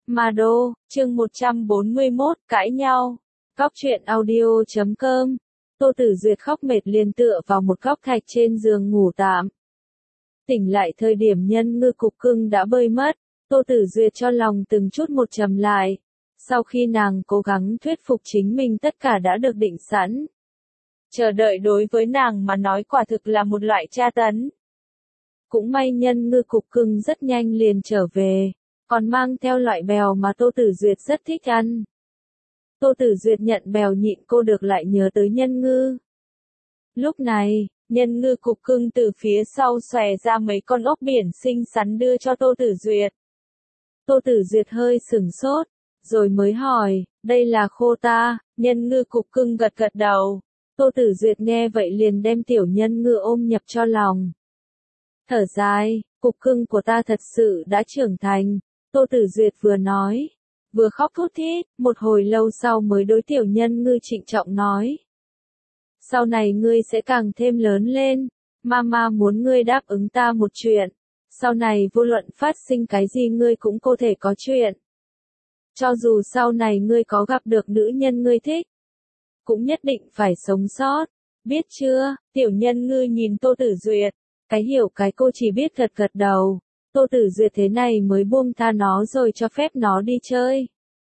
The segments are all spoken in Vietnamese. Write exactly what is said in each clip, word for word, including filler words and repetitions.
Ma Đô, chương một trăm bốn mươi mốt, cãi nhau. Góc truyện audio chấm com. Tô Tử Duyệt khóc mệt liền tựa vào một góc thạch trên giường ngủ tạm. Tỉnh lại thời điểm nhân ngư cục cưng đã bơi mất, Tô Tử Duyệt cho lòng từng chút một trầm lại. Sau khi nàng cố gắng thuyết phục chính mình tất cả đã được định sẵn. Chờ đợi đối với nàng mà nói quả thực là một loại tra tấn. Cũng may nhân ngư cục cưng rất nhanh liền trở về, còn mang theo loại bèo mà Tô Tử Duyệt rất thích ăn. Tô Tử Duyệt nhận bèo nhịn cô được lại nhớ tới nhân ngư. Lúc này, nhân ngư cục cưng từ phía sau xòe ra mấy con ốc biển xinh xắn đưa cho Tô Tử Duyệt. Tô Tử Duyệt hơi sửng sốt, rồi mới hỏi, đây là khô ta, nhân ngư cục cưng gật gật đầu. Tô Tử Duyệt nghe vậy liền đem tiểu nhân ngư ôm nhập cho lòng. Thở dài, cục cưng của ta thật sự đã trưởng thành, Tô Tử Duyệt vừa nói, vừa khóc thút thít, một hồi lâu sau mới đối tiểu nhân ngư trịnh trọng nói. Sau này ngươi sẽ càng thêm lớn lên, mama muốn ngươi đáp ứng ta một chuyện, sau này vô luận phát sinh cái gì ngươi cũng có thể có chuyện. Cho dù sau này ngươi có gặp được nữ nhân ngươi thích, cũng nhất định phải sống sót, biết chưa? Tiểu nhân ngư nhìn Tô Tử Duyệt, cái hiểu cái cô chỉ biết gật gật đầu. Tô Tử Duyệt thế này mới buông tha nó rồi cho phép nó đi chơi.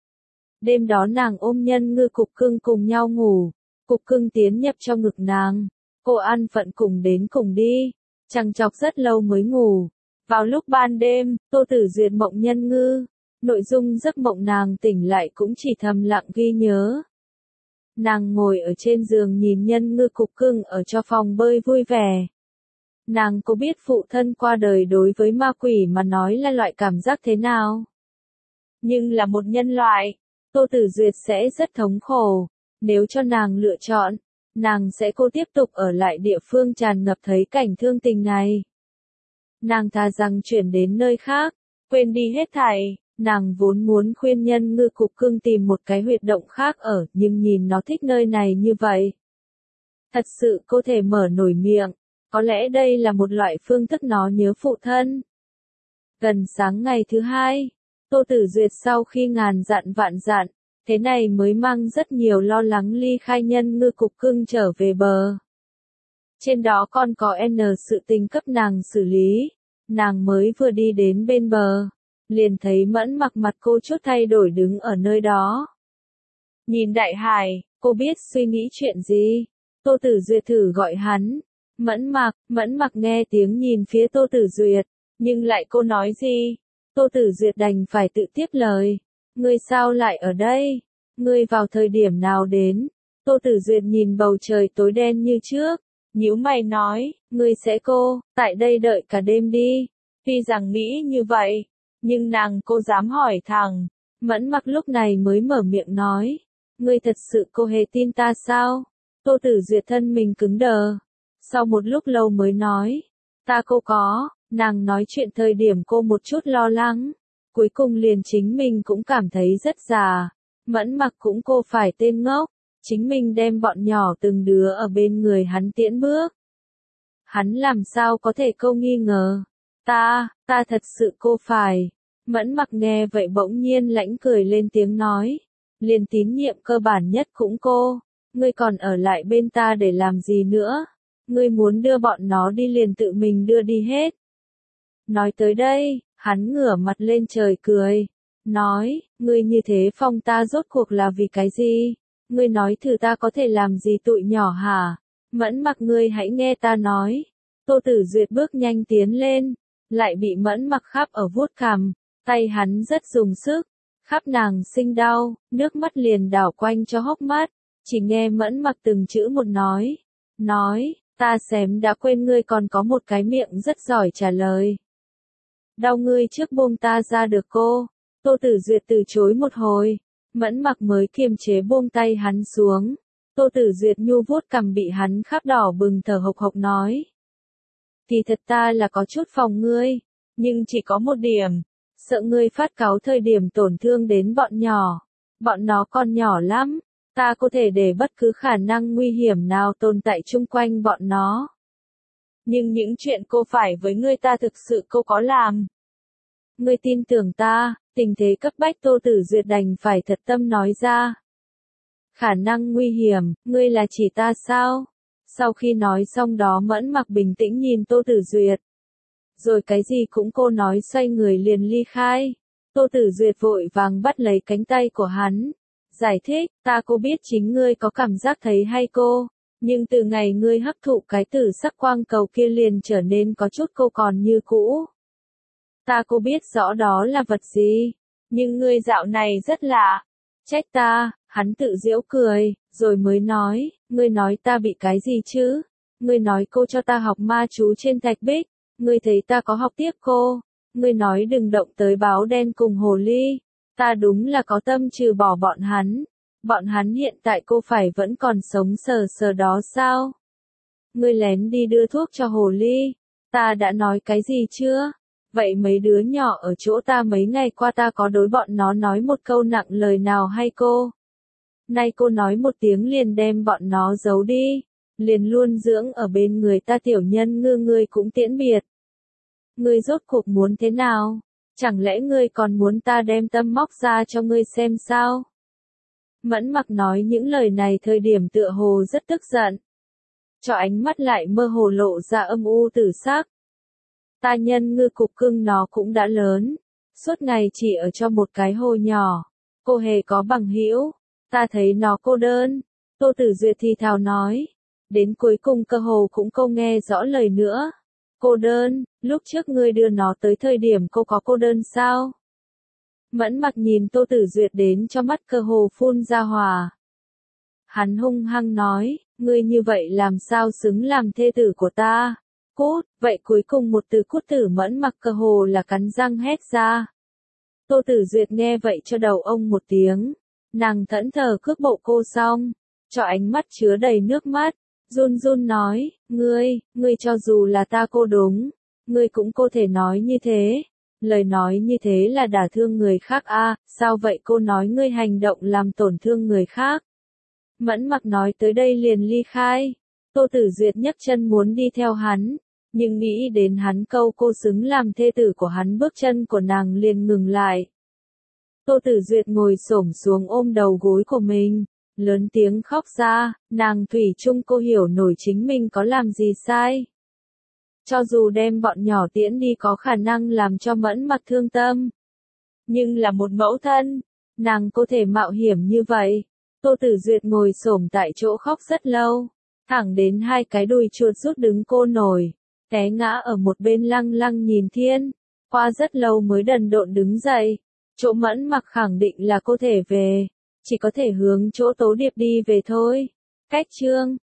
Đêm đó nàng ôm nhân ngư cục cưng cùng nhau ngủ, cục cưng tiến nhập trong ngực nàng, cô ăn phận cùng đến cùng đi, chằng chọc rất lâu mới ngủ. Vào lúc ban đêm, Tô Tử Duyệt mộng nhân ngư, nội dung giấc mộng nàng tỉnh lại cũng chỉ thầm lặng ghi nhớ. Nàng ngồi ở trên giường nhìn nhân ngư cục cưng ở cho phòng bơi vui vẻ. Nàng có biết phụ thân qua đời đối với ma quỷ mà nói là loại cảm giác thế nào? Nhưng là một nhân loại, Tô Tử Duyệt sẽ rất thống khổ. Nếu cho nàng lựa chọn, nàng sẽ cô tiếp tục ở lại địa phương tràn ngập thấy cảnh thương tình này. Nàng thà rằng chuyển đến nơi khác, quên đi hết thảy. Nàng vốn muốn khuyên nhân ngư cục cưng tìm một cái huyệt động khác ở, nhưng nhìn nó thích nơi này như vậy. Thật sự cô thể mở nổi miệng, có lẽ đây là một loại phương thức nó nhớ phụ thân. Gần sáng ngày thứ hai, Tô Tử Duyệt sau khi ngàn dặn vạn dặn, thế này mới mang rất nhiều lo lắng ly khai nhân ngư cục cưng trở về bờ. Trên đó còn có N sự tình cấp nàng xử lý, nàng mới vừa đi đến bên bờ. Liền thấy Mẫn Mặc mặt cô chút thay đổi đứng ở nơi đó. Nhìn Đại Hải, cô biết suy nghĩ chuyện gì. Tô Tử Duyệt thử gọi hắn. Mẫn Mặc, Mẫn Mặc nghe tiếng nhìn phía Tô Tử Duyệt, nhưng lại cô nói gì? Tô Tử Duyệt đành phải tự tiếp lời. Ngươi sao lại ở đây? Ngươi vào thời điểm nào đến? Tô Tử Duyệt nhìn bầu trời tối đen như trước, nhíu mày nói, ngươi sẽ cô, tại đây đợi cả đêm đi. Tuy rằng nghĩ như vậy, nhưng nàng cô dám hỏi thẳng. Mẫn Mặc lúc này mới mở miệng nói, ngươi thật sự cô hề tin ta sao? Tô Tử Duyệt thân mình cứng đờ, sau một lúc lâu mới nói, ta cô có. Nàng nói chuyện thời điểm cô một chút lo lắng, cuối cùng liền chính mình cũng cảm thấy rất già. Mẫn Mặc cũng cô phải tên ngốc, chính mình đem bọn nhỏ từng đứa ở bên người hắn tiễn bước. Hắn làm sao có thể câu nghi ngờ, ta, ta thật sự cô phải. Mẫn Mặc nghe vậy bỗng nhiên lãnh cười lên tiếng nói, liền tín nhiệm cơ bản nhất cũng cô, ngươi còn ở lại bên ta để làm gì nữa, ngươi muốn đưa bọn nó đi liền tự mình đưa đi hết. Nói tới đây, hắn ngửa mặt lên trời cười, nói, ngươi như thế phong ta rốt cuộc là vì cái gì, ngươi nói thử ta có thể làm gì tụi nhỏ hả? Mẫn Mặc ngươi hãy nghe ta nói. Tô Tử Duyệt bước nhanh tiến lên, lại bị Mẫn Mặc khắp ở vuốt cằm. Tay hắn rất dùng sức, khắp nàng sinh đau, nước mắt liền đảo quanh cho hốc mắt, chỉ nghe Mẫn Mặc từng chữ một nói, nói, ta xém đã quên ngươi còn có một cái miệng rất giỏi trả lời. Đau ngươi trước buông ta ra được cô. Tô Tử Duyệt từ chối một hồi, Mẫn Mặc mới kiềm chế buông tay hắn xuống. Tô Tử Duyệt nhu vuốt cằm bị hắn khắp đỏ bừng thở hộc hộc nói. Thì thật ta là có chút phòng ngươi, nhưng chỉ có một điểm. Sợ ngươi phát cáu thời điểm tổn thương đến bọn nhỏ. Bọn nó còn nhỏ lắm, ta có thể để bất cứ khả năng nguy hiểm nào tồn tại chung quanh bọn nó. Nhưng những chuyện cô phải với ngươi ta thực sự cô có làm. Ngươi tin tưởng ta, Tình thế cấp bách Tô Tử Duyệt đành phải thật tâm nói ra. Khả năng nguy hiểm, ngươi là chỉ ta sao? Sau khi nói xong đó Mẫn Mặc bình tĩnh nhìn Tô Tử Duyệt. Rồi cái gì cũng cô nói xoay người liền ly khai. Tô Tử Duyệt vội vàng bắt lấy cánh tay của hắn. Giải thích, ta cô biết chính ngươi có cảm giác thấy hay cô. Nhưng từ ngày ngươi hấp thụ cái tử sắc quang cầu kia liền trở nên có chút cô còn như cũ. Ta cô biết rõ đó là vật gì. Nhưng ngươi dạo này rất lạ. Trách ta, hắn tự giễu cười, rồi mới nói, ngươi nói ta bị cái gì chứ? Ngươi nói cô cho ta học ma chú trên thạch bích. Ngươi thấy ta có học tiếp cô. Ngươi nói đừng động tới báo đen cùng hồ ly. Ta đúng là có tâm trừ bỏ bọn hắn. Bọn hắn hiện tại cô phải vẫn còn sống sờ sờ đó sao? Ngươi lén đi đưa thuốc cho hồ ly. Ta đã nói cái gì chưa? Vậy mấy đứa nhỏ ở chỗ ta mấy ngày qua ta có đối bọn nó nói một câu nặng lời nào hay cô? Nay cô nói một tiếng liền đem bọn nó giấu đi. Liền luôn dưỡng ở bên người ta tiểu nhân ngư ngươi cũng tiễn biệt. Ngươi rốt cuộc muốn thế nào? Chẳng lẽ ngươi còn muốn ta đem tâm móc ra cho ngươi xem sao? Mẫn Mặc nói những lời này thời điểm tựa hồ rất tức giận. Cho ánh mắt lại mơ hồ lộ ra âm u tử sắc. Ta nhân ngư cục cưng nó cũng đã lớn. Suốt ngày chỉ ở cho một cái hồ nhỏ. Cô hề có bằng hữu. Ta thấy nó cô đơn. Tô Tử Duyệt thì thào nói. Đến cuối cùng cơ hồ cũng không nghe rõ lời nữa. Cô đơn, lúc trước ngươi đưa nó tới thời điểm cô có cô đơn sao? Mẫn Mặc nhìn Tô Tử Duyệt đến cho mắt cơ hồ phun ra hỏa. Hắn hung hăng nói, ngươi như vậy làm sao xứng làm thê tử của ta? Cút, vậy cuối cùng một từ cút tử Mẫn Mặc cơ hồ là cắn răng hét ra. Tô Tử Duyệt nghe vậy cho đầu ông một tiếng. Nàng thẫn thờ cước bộ cô xong, cho ánh mắt chứa đầy nước mắt. Run run nói, ngươi, ngươi cho dù là ta cô đúng, ngươi cũng có thể nói như thế. Lời nói như thế là đả thương người khác a, à, sao vậy cô nói ngươi hành động làm tổn thương người khác. Mẫn Mặc nói tới đây liền ly khai. Tô Tử Duyệt nhấc chân muốn đi theo hắn, nhưng nghĩ đến hắn câu cô xứng làm thê tử của hắn bước chân của nàng liền ngừng lại. Tô Tử Duyệt ngồi xổm xuống ôm đầu gối của mình. Lớn tiếng khóc ra, nàng thủy chung cô hiểu nổi chính mình có làm gì sai. Cho dù đem bọn nhỏ tiễn đi có khả năng làm cho Mẫn Mặc thương tâm. Nhưng là một mẫu thân, nàng có thể mạo hiểm như vậy. Tô Tử Duyệt ngồi xổm tại chỗ khóc rất lâu. Thẳng đến hai cái đùi chuột rút đứng cô nổi. Té ngã ở một bên lăng lăng nhìn thiên. Qua rất lâu mới đần độn đứng dậy. Chỗ Mẫn Mặc khẳng định là cô thể về. Chỉ có thể hướng chỗ Tố Điệp đi về thôi. Cách chương